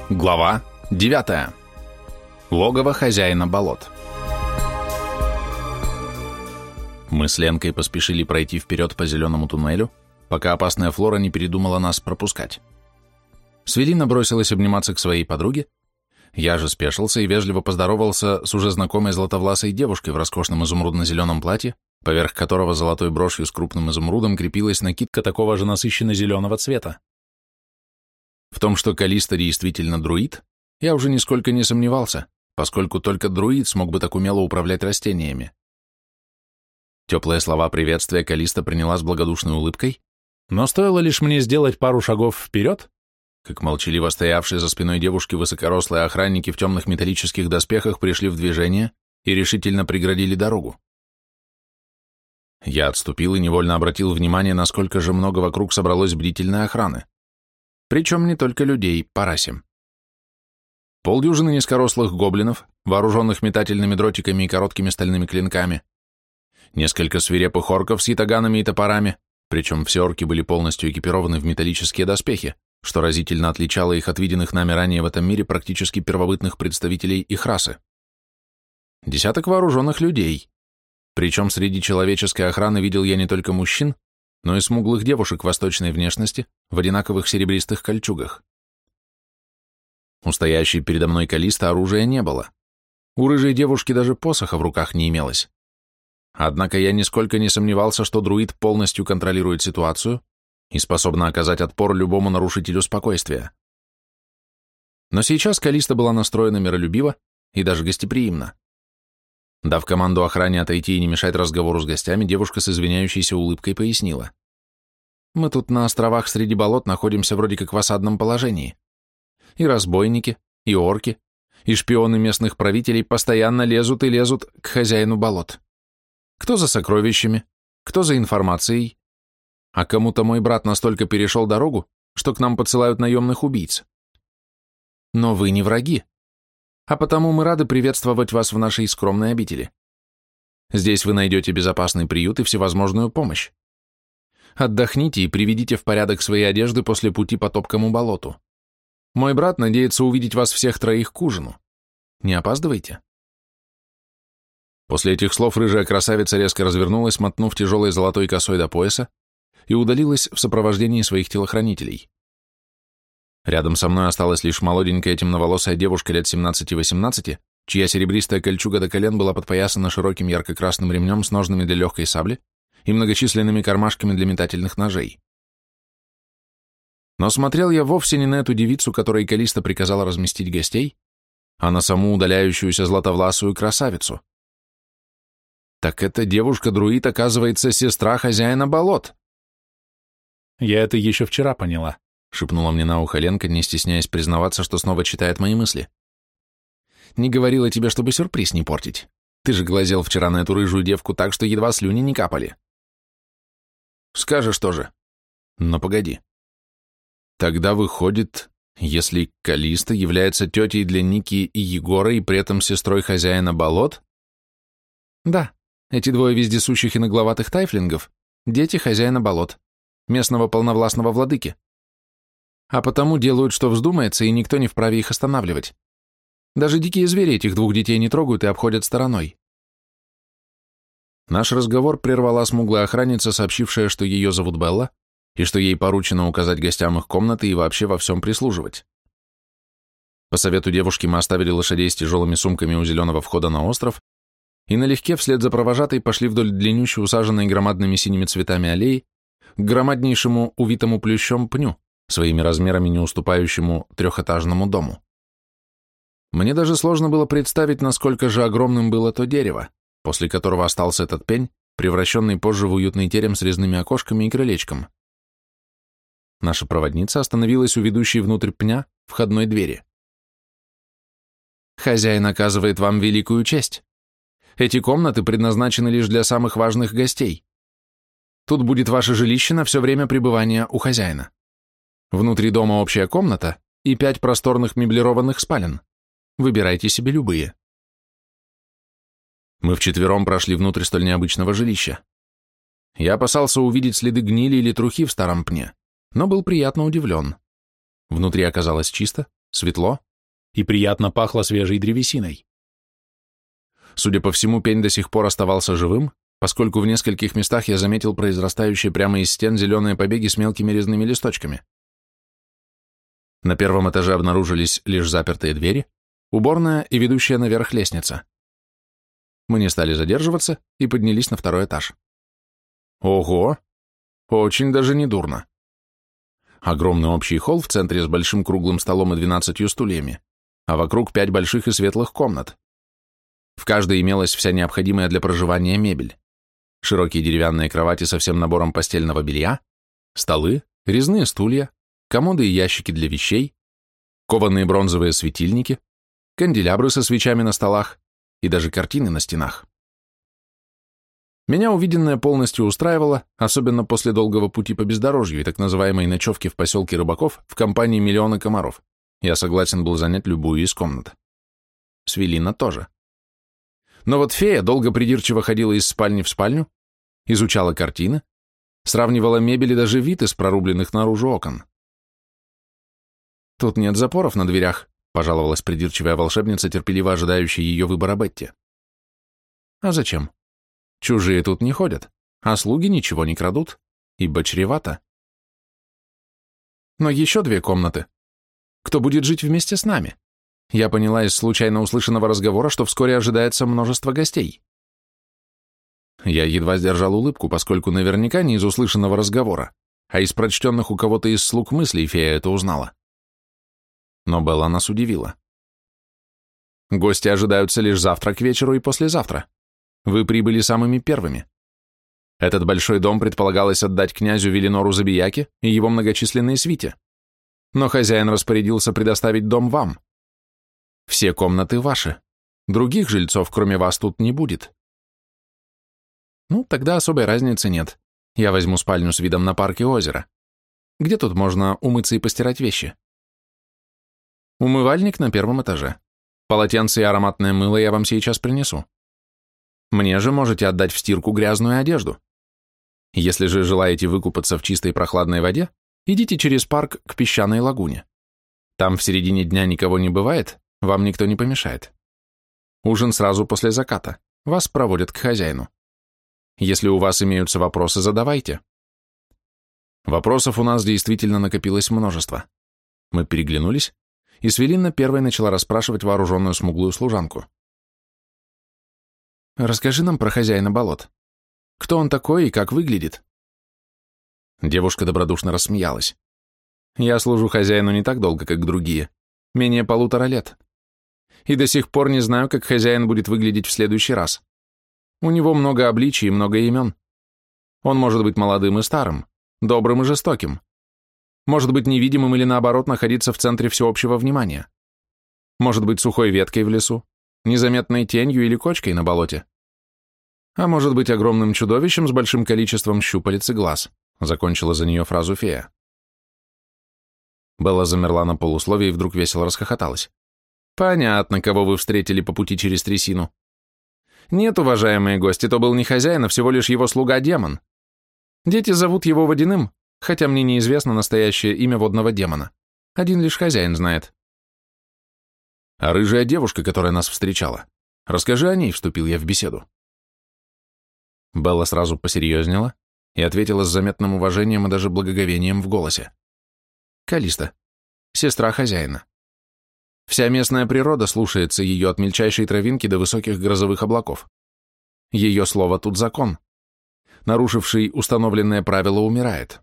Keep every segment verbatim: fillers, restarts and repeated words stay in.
Глава девятая. Логово хозяина болот. Мы с Ленкой поспешили пройти вперед по зеленому туннелю, пока опасная Флора не передумала нас пропускать. Свелина бросилась обниматься к своей подруге, я же спешился и вежливо поздоровался с уже знакомой златовласой девушкой в роскошном изумрудно-зеленом платье, поверх которого золотой брошью с крупным изумрудом крепилась накидка такого же насыщенно-зеленого цвета. В том, что Калиста действительно друид, я уже нисколько не сомневался, поскольку только друид смог бы так умело управлять растениями. Теплые слова приветствия Калиста приняла с благодушной улыбкой, но стоило лишь мне сделать пару шагов вперед, как молчаливо стоявшие за спиной девушки высокорослые охранники в темных металлических доспехах пришли в движение и решительно преградили дорогу. Я отступил и невольно обратил внимание, насколько же много вокруг собралось бдительной охраны. Причем не только людей, парасим. Полдюжины низкорослых гоблинов, вооруженных метательными дротиками и короткими стальными клинками, несколько свирепых орков с ятаганами и топорами, причем все орки были полностью экипированы в металлические доспехи, что разительно отличало их от виденных нами ранее в этом мире практически первобытных представителей их расы. Десяток вооруженных людей, причем среди человеческой охраны видел я не только мужчин, но и смуглых девушек восточной внешности в одинаковых серебристых кольчугах. У стоящей передо мной Калисты оружия не было. У рыжей девушки даже посоха в руках не имелось. Однако я нисколько не сомневался, что друид полностью контролирует ситуацию и способна оказать отпор любому нарушителю спокойствия. Но сейчас Калиста была настроена миролюбиво и даже гостеприимно. Дав команду охране отойти и не мешать разговору с гостями, девушка с извиняющейся улыбкой пояснила. «Мы тут на островах среди болот находимся вроде как в осадном положении. И разбойники, и орки, и шпионы местных правителей постоянно лезут и лезут к хозяину болот. Кто за сокровищами, кто за информацией. А кому-то мой брат настолько перешел дорогу, что к нам подсылают наемных убийц. Но вы не враги. А потому мы рады приветствовать вас в нашей скромной обители. Здесь вы найдете безопасный приют и всевозможную помощь. Отдохните и приведите в порядок свои одежды после пути по топкому болоту. Мой брат надеется увидеть вас всех троих к ужину. Не опаздывайте». После этих слов рыжая красавица резко развернулась, мотнув тяжелой золотой косой до пояса, и удалилась в сопровождении своих телохранителей. Рядом со мной осталась лишь молоденькая темноволосая девушка лет семнадцати-восемнадцати, чья серебристая кольчуга до колен была подпоясана широким ярко-красным ремнем с ножнами для легкой сабли и многочисленными кармашками для метательных ножей. Но смотрел я вовсе не на эту девицу, которой Калиста приказала разместить гостей, а на саму удаляющуюся златовласую красавицу. Так эта девушка-друид, оказывается, сестра хозяина болот. «Я это еще вчера поняла», — шепнула мне на ухо Ленка, не стесняясь признаваться, что снова читает мои мысли. «Не говорила тебе, чтобы сюрприз не портить. Ты же глазел вчера на эту рыжую девку так, что едва слюни не капали». «Скажешь тоже. Но погоди. Тогда выходит, если Калиста является тетей для Ники и Егора и при этом сестрой хозяина болот?» «Да, эти двое вездесущих и нагловатых тайфлингов — дети хозяина болот, местного полновластного владыки. А потому делают, что вздумается, и никто не вправе их останавливать. Даже дикие звери этих двух детей не трогают и обходят стороной». Наш разговор прервала смуглая охранница, сообщившая, что ее зовут Белла, и что ей поручено указать гостям их комнаты и вообще во всем прислуживать. По совету девушки мы оставили лошадей с тяжелыми сумками у зеленого входа на остров и налегке вслед за провожатой пошли вдоль длиннющей, усаженной громадными синими цветами аллеи, к громаднейшему, увитому плющом пню, своими размерами не уступающему трехэтажному дому. Мне даже сложно было представить, насколько же огромным было то дерево, после которого остался этот пень, превращенный позже в уютный терем с резными окошками и крылечком. Наша проводница остановилась у ведущей внутрь пня входной двери. «Хозяин оказывает вам великую честь. Эти комнаты предназначены лишь для самых важных гостей. Тут будет ваше жилище на все время пребывания у хозяина. Внутри дома общая комната и пять просторных меблированных спален. Выбирайте себе любые». Мы вчетвером прошли внутрь столь необычного жилища. Я опасался увидеть следы гнили или трухи в старом пне, но был приятно удивлен. Внутри оказалось чисто, светло и приятно пахло свежей древесиной. Судя по всему, пень до сих пор оставался живым, поскольку в нескольких местах я заметил произрастающие прямо из стен зеленые побеги с мелкими резными листочками. На первом этаже обнаружились лишь запертые двери, уборная и ведущая наверх лестница. Мы не стали задерживаться и поднялись на второй этаж. Ого! Очень даже не дурно. Огромный общий холл в центре с большим круглым столом и двенадцатью стульями, а вокруг пять больших и светлых комнат. В каждой имелась вся необходимая для проживания мебель. Широкие деревянные кровати со всем набором постельного белья, столы, резные стулья, комоды и ящики для вещей, кованые бронзовые светильники, канделябры со свечами на столах и даже картины на стенах. Меня увиденное полностью устраивало, особенно после долгого пути по бездорожью и так называемой ночевки в поселке рыбаков в компании миллиона комаров. Я согласен был занять любую из комнат. Свелина тоже. Но вот фея долго придирчиво ходила из спальни в спальню, изучала картины, сравнивала мебель и даже вид из прорубленных наружу окон. «Тут нет запоров на дверях», — пожаловалась придирчивая волшебница, терпеливо ожидающая ее выбора Бетти. «А зачем? Чужие тут не ходят, а слуги ничего не крадут, ибо чревато. Но еще две комнаты. Кто будет жить вместе с нами? Я поняла из случайно услышанного разговора, что вскоре ожидается множество гостей». Я едва сдержал улыбку, поскольку наверняка не из услышанного разговора, а из прочтенных у кого-то из слуг мыслей фея это узнала. Но Белла нас удивила. «Гости ожидаются лишь завтра к вечеру и послезавтра. Вы прибыли самыми первыми. Этот большой дом предполагалось отдать князю Велинору Забияке и его многочисленной свите. Но хозяин распорядился предоставить дом вам. Все комнаты ваши. Других жильцов, кроме вас, тут не будет». «Ну, тогда особой разницы нет. Я возьму спальню с видом на парк и озеро. Где тут можно умыться и постирать вещи?» «Умывальник на первом этаже. Полотенце и ароматное мыло я вам сейчас принесу. Мне же можете отдать в стирку грязную одежду. Если же желаете выкупаться в чистой прохладной воде, идите через парк к песчаной лагуне. Там в середине дня никого не бывает, вам никто не помешает. Ужин сразу после заката. Вас проводят к хозяину. Если у вас имеются вопросы, задавайте». Вопросов у нас действительно накопилось множество. Мы переглянулись, и Свелинна первой начала расспрашивать вооруженную смуглую служанку. «Расскажи нам про хозяина болот. Кто он такой и как выглядит?» Девушка добродушно рассмеялась. «Я служу хозяину не так долго, как другие, менее полутора лет. И до сих пор не знаю, как хозяин будет выглядеть в следующий раз. У него много обличий и много имен. Он может быть молодым и старым, добрым и жестоким. Может быть невидимым или наоборот находиться в центре всеобщего внимания. Может быть сухой веткой в лесу, незаметной тенью или кочкой на болоте. А может быть огромным чудовищем с большим количеством щупалец и глаз», закончила за нее фразу фея. Белла замерла на полусловие и вдруг весело расхохоталась. «Понятно, кого вы встретили по пути через трясину. Нет, уважаемые гости, то был не хозяин, а всего лишь его слуга-демон. Дети зовут его Водяным, хотя мне неизвестно настоящее имя водного демона. Один лишь хозяин знает». «А рыжая девушка, которая нас встречала? Расскажи о ней», — вступил я в беседу. Белла сразу посерьезнела и ответила с заметным уважением и даже благоговением в голосе. «Калиста, сестра хозяина. Вся местная природа слушается ее от мельчайшей травинки до высоких грозовых облаков. Ее слово тут закон. Нарушивший установленное правило умирает».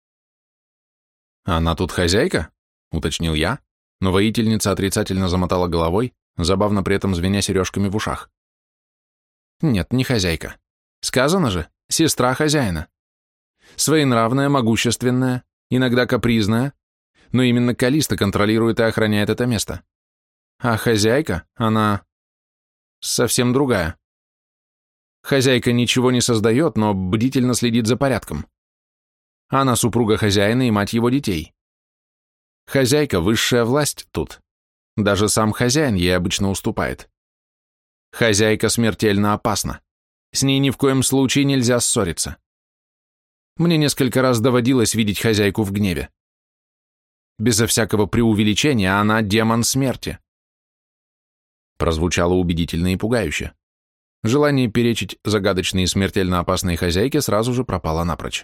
«Она тут хозяйка?» — уточнил я, но воительница отрицательно замотала головой, забавно при этом звеня сережками в ушах. «Нет, не хозяйка. Сказано же, сестра хозяина. Своенравная, могущественная, иногда капризная, но именно Калиста контролирует и охраняет это место. А хозяйка, она совсем другая. Хозяйка ничего не создает, но бдительно следит за порядком. Она супруга хозяина и мать его детей. Хозяйка – высшая власть тут. Даже сам хозяин ей обычно уступает. Хозяйка смертельно опасна. С ней ни в коем случае нельзя ссориться. Мне несколько раз доводилось видеть хозяйку в гневе. Безо всякого преувеличения, она демон смерти. Прозвучало убедительно и пугающе. Желание перечить загадочной и смертельно опасной хозяйке сразу же пропало напрочь.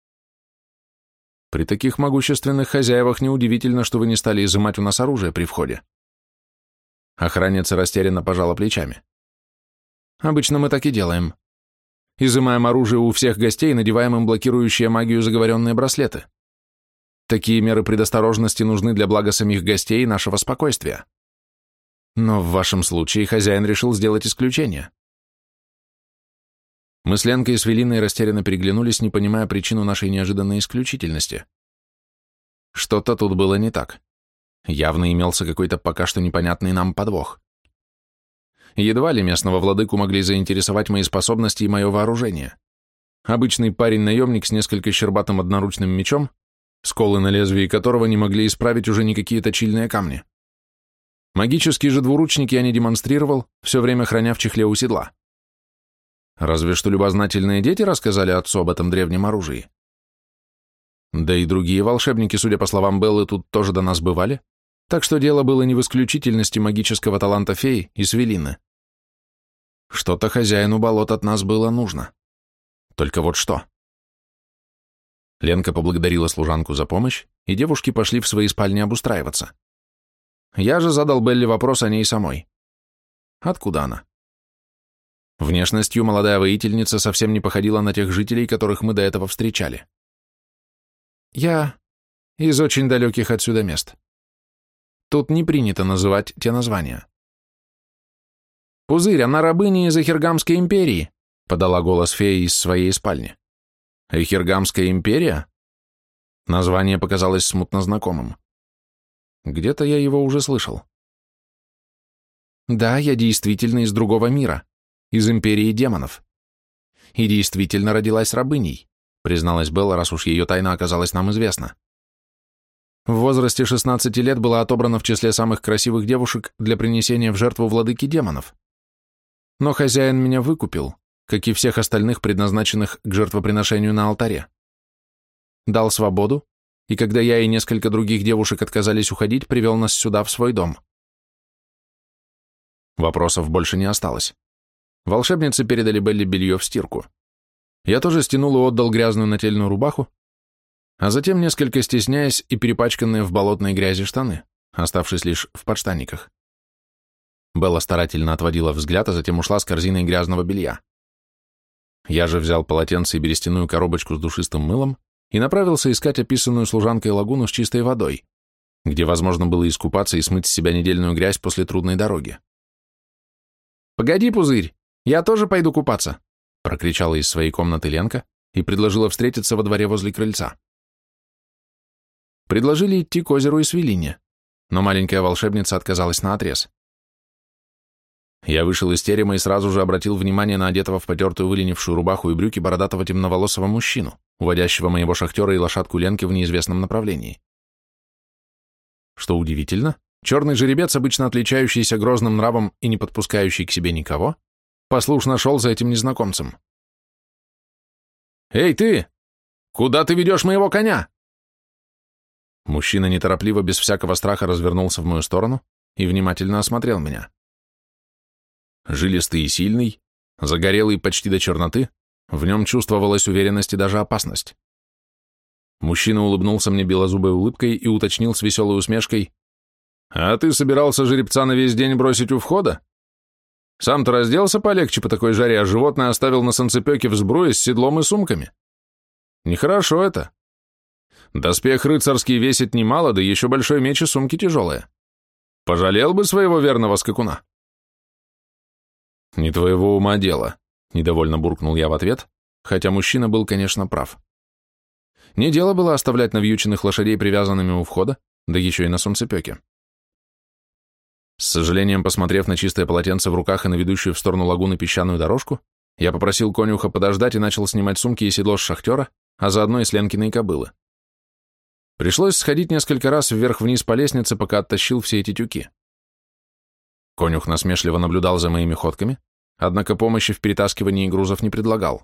При таких могущественных хозяевах неудивительно, что вы не стали изымать у нас оружие при входе. Охранница растерянно пожала плечами. Обычно мы так и делаем. Изымаем оружие у всех гостей и надеваем им блокирующие магию заговоренные браслеты. Такие меры предосторожности нужны для блага самих гостей и нашего спокойствия. Но в вашем случае хозяин решил сделать исключение. Мы с Ленкой и с Велиной растерянно переглянулись, не понимая причину нашей неожиданной исключительности. Что-то тут было не так. Явно имелся какой-то пока что непонятный нам подвох. Едва ли местного владыку могли заинтересовать мои способности и мое вооружение. Обычный парень-наемник с несколько щербатым одноручным мечом, сколы на лезвии которого не могли исправить уже никакие точильные камни. Магические же двуручники я не демонстрировал, все время храня в чехле у седла. Разве что любознательные дети рассказали отцу об этом древнем оружии. Да и другие волшебники, судя по словам Беллы, тут тоже до нас бывали, так что дело было не в исключительности магического таланта феи и Свелины. Что-то хозяину болот от нас было нужно. Только вот что. Ленка поблагодарила служанку за помощь, и девушки пошли в свои спальни обустраиваться. Я же задал Белле вопрос о ней самой. Откуда она? Внешностью молодая воительница совсем не походила на тех жителей, которых мы до этого встречали. Я из очень далеких отсюда мест. Тут не принято называть те названия. «Пузырь, она рабыня из Эхергамской империи», — подала голос фея из своей спальни. «Эхергамская империя?» Название показалось смутно знакомым. Где-то я его уже слышал. Да, я действительно из другого мира, из империи демонов. И действительно родилась рабыней, призналась Белла, раз уж ее тайна оказалась нам известна. В возрасте шестнадцати лет была отобрана в числе самых красивых девушек для принесения в жертву владыки демонов. Но хозяин меня выкупил, как и всех остальных, предназначенных к жертвоприношению на алтаре. Дал свободу, и когда я и несколько других девушек отказались уходить, привел нас сюда, в свой дом. Вопросов больше не осталось. Волшебницы передали Белле белье в стирку. Я тоже стянул и отдал грязную нательную рубаху, а затем, несколько стесняясь, и перепачканные в болотной грязи штаны, оставшись лишь в подштанниках. Белла старательно отводила взгляд, а затем ушла с корзиной грязного белья. Я же взял полотенце и берестяную коробочку с душистым мылом и направился искать описанную служанкой лагуну с чистой водой, где возможно было искупаться и смыть с себя недельную грязь после трудной дороги. «Погоди, Пузырь, я тоже пойду купаться», — прокричала из своей комнаты Ленка и предложила встретиться во дворе возле крыльца. Предложили идти к озеру и Свелине, но маленькая волшебница отказалась наотрез. Я вышел из терема и сразу же обратил внимание на одетого в потертую выленившую рубаху и брюки бородатого темноволосого мужчину, уводящего моего шахтера и лошадку Ленки в неизвестном направлении. Что удивительно, черный жеребец, обычно отличающийся грозным нравом и не подпускающий к себе никого, послушно шел за этим незнакомцем. «Эй, ты! Куда ты ведешь моего коня?» Мужчина неторопливо, без всякого страха, развернулся в мою сторону и внимательно осмотрел меня. Жилистый и сильный, загорелый почти до черноты, в нем чувствовалась уверенность и даже опасность. Мужчина улыбнулся мне белозубой улыбкой и уточнил с веселой усмешкой: «А ты собирался жеребца на весь день бросить у входа? Сам-то разделся полегче по такой жаре, а животное оставил на санцепёке в сбруе с седлом и сумками. Нехорошо это. Доспех рыцарский весит немало, да еще большой меч и сумки тяжелые. Пожалел бы своего верного скакуна». «Не твоего ума дело», — недовольно буркнул я в ответ, хотя мужчина был, конечно, прав. Не дело было оставлять навьюченных лошадей привязанными у входа, да еще и на солнцепеке. С сожалением, посмотрев на чистое полотенце в руках и на ведущую в сторону лагуны песчаную дорожку, я попросил конюха подождать и начал снимать сумки и седло с шахтера, а заодно и с Ленкиной кобылы. Пришлось сходить несколько раз вверх-вниз по лестнице, пока оттащил все эти тюки. Конюх насмешливо наблюдал за моими ходками, однако помощи в перетаскивании грузов не предлагал.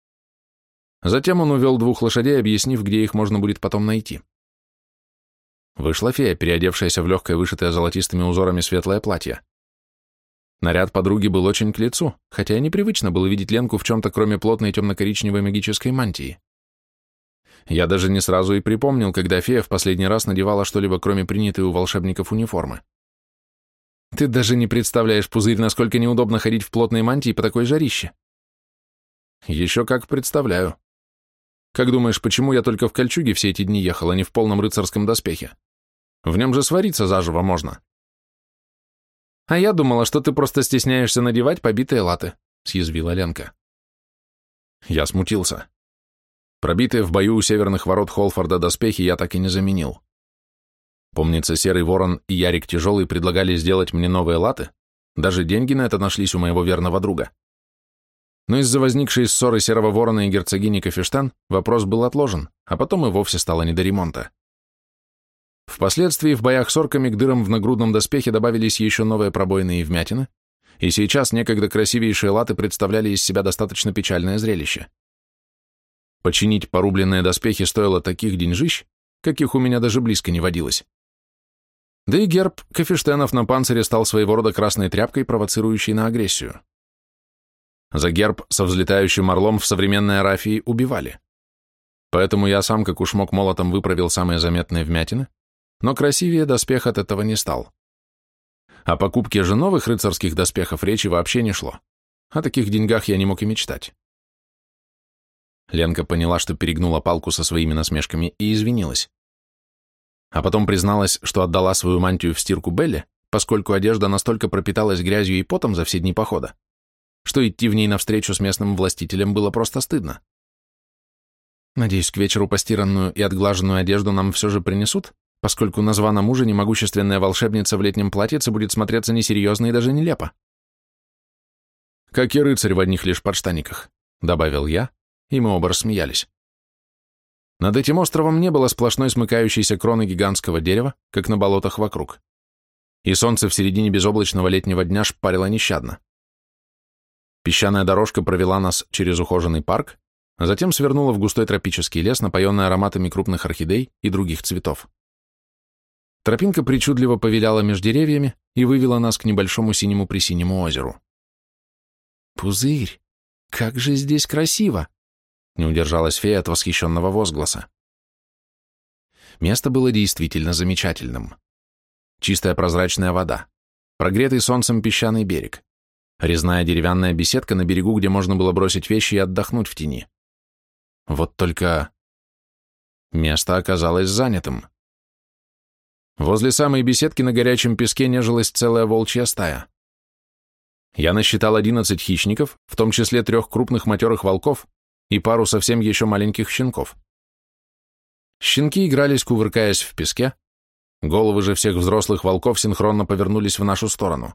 Затем он увел двух лошадей, объяснив, где их можно будет потом найти. Вышла фея, переодевшаяся в легкое, вышитое золотистыми узорами светлое платье. Наряд подруги был очень к лицу, хотя и непривычно было видеть Ленку в чем-то, кроме плотной темно-коричневой магической мантии. Я даже не сразу и припомнил, когда фея в последний раз надевала что-либо, кроме принятой у волшебников униформы. Ты даже не представляешь, Пузырь, насколько неудобно ходить в плотной мантии по такой жарище. Еще как представляю. Как думаешь, почему я только в кольчуге все эти дни ехал, а не в полном рыцарском доспехе? В нем же свариться заживо можно. А я думала, что ты просто стесняешься надевать побитые латы, съязвила Ленка. Я смутился. Пробитые в бою у северных ворот Холфорда доспехи я так и не заменил. Помнится, Серый Ворон и Ярик Тяжелый предлагали сделать мне новые латы, даже деньги на это нашлись у моего верного друга. Но из-за возникшей ссоры Серого Ворона и герцогини Кафештан вопрос был отложен, а потом и вовсе стало не до ремонта. Впоследствии в боях с орками к дырам в нагрудном доспехе добавились еще новые пробоины и вмятины, и сейчас некогда красивейшие латы представляли из себя достаточно печальное зрелище. Починить порубленные доспехи стоило таких деньжищ, каких у меня даже близко не водилось. Да и герб Кафештенов на панцире стал своего рода красной тряпкой, провоцирующей на агрессию. За герб со взлетающим орлом в современной Арафии убивали. Поэтому я сам как уж мог молотом выправил самые заметные вмятины, но красивее доспех от этого не стал. О покупке же новых рыцарских доспехов речи вообще не шло. О таких деньгах я не мог и мечтать. Ленка поняла, что перегнула палку со своими насмешками и извинилась. А потом призналась, что отдала свою мантию в стирку Белле, поскольку одежда настолько пропиталась грязью и потом за все дни похода, что идти в ней навстречу с местным властителем было просто стыдно. Надеюсь, к вечеру постиранную и отглаженную одежду нам все же принесут, поскольку на званом ужине могущественная волшебница в летнем платьице будет смотреться несерьезно и даже нелепо. Как и рыцарь в одних лишь подштаниках, добавил я, и мы оба рассмеялись. Над этим островом не было сплошной смыкающейся кроны гигантского дерева, как на болотах вокруг. И солнце в середине безоблачного летнего дня шпарило нещадно. Песчаная дорожка провела нас через ухоженный парк, а затем свернула в густой тропический лес, напоенный ароматами крупных орхидей и других цветов. Тропинка причудливо повиляла между деревьями и вывела нас к небольшому синему-пресинему озеру. «Пузырь, как же здесь красиво!» Не удержалась фея от восхищенного возгласа. Место было действительно замечательным. Чистая прозрачная вода, прогретый солнцем песчаный берег, резная деревянная беседка на берегу, где можно было бросить вещи и отдохнуть в тени. Вот только место оказалось занятым. Возле самой беседки на горячем песке нежилась целая волчья стая. Я насчитал одиннадцать хищников, в том числе трех крупных матерых волков, и пару совсем еще маленьких щенков. Щенки игрались, кувыркаясь в песке, головы же всех взрослых волков синхронно повернулись в нашу сторону.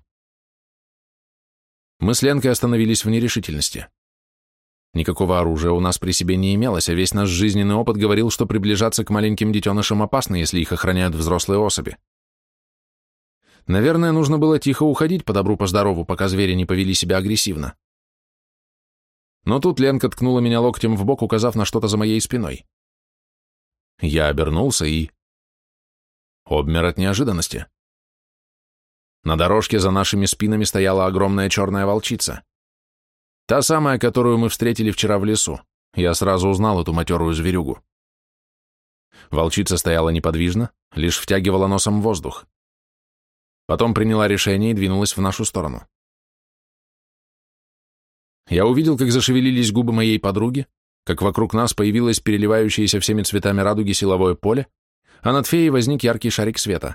Мы с Ленкой остановились в нерешительности. Никакого оружия у нас при себе не имелось, а весь наш жизненный опыт говорил, что приближаться к маленьким детенышам опасно, если их охраняют взрослые особи. Наверное, нужно было тихо уходить по добру, по здорову, пока звери не повели себя агрессивно. Но тут Ленка ткнула меня локтем в бок, указав на что-то за моей спиной. Я обернулся и... обмер от неожиданности. На дорожке за нашими спинами стояла огромная черная волчица. Та самая, которую мы встретили вчера в лесу. Я сразу узнал эту матерую зверюгу. Волчица стояла неподвижно, лишь втягивала носом воздух. Потом приняла решение и двинулась в нашу сторону. Я увидел, как зашевелились губы моей подруги, как вокруг нас появилось переливающееся всеми цветами радуги силовое поле, а над феей возник яркий шарик света.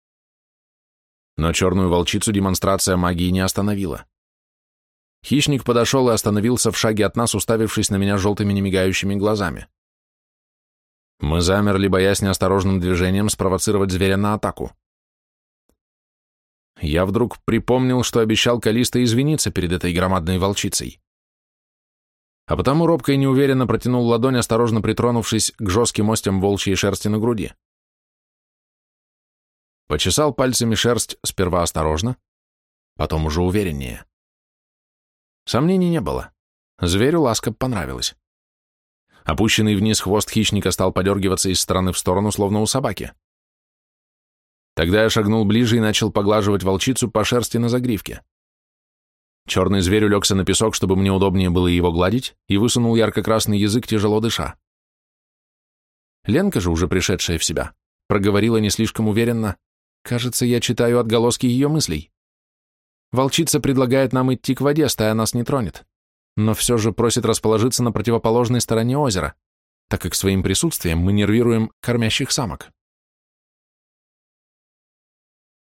Но черную волчицу демонстрация магии не остановила. Хищник подошел и остановился в шаге от нас, уставившись на меня желтыми немигающими глазами. Мы замерли, боясь неосторожным движением спровоцировать зверя на атаку. Я вдруг припомнил, что обещал Калисто извиниться перед этой громадной волчицей. А потому робко и неуверенно протянул ладонь, осторожно притронувшись к жестким остям волчьей шерсти на груди. Почесал пальцами шерсть сперва осторожно, потом уже увереннее. Сомнений не было. Зверю ласка понравилась. Опущенный вниз хвост хищника стал подергиваться из стороны в сторону, словно у собаки. Тогда я шагнул ближе и начал поглаживать волчицу по шерсти на загривке. Черный зверь улегся на песок, чтобы мне удобнее было его гладить, и высунул ярко-красный язык, тяжело дыша. Ленка же, уже пришедшая в себя, проговорила не слишком уверенно: «Кажется, я читаю отголоски ее мыслей. Волчица предлагает нам идти к воде, стая нас не тронет, но все же просит расположиться на противоположной стороне озера, так как своим присутствием мы нервируем кормящих самок».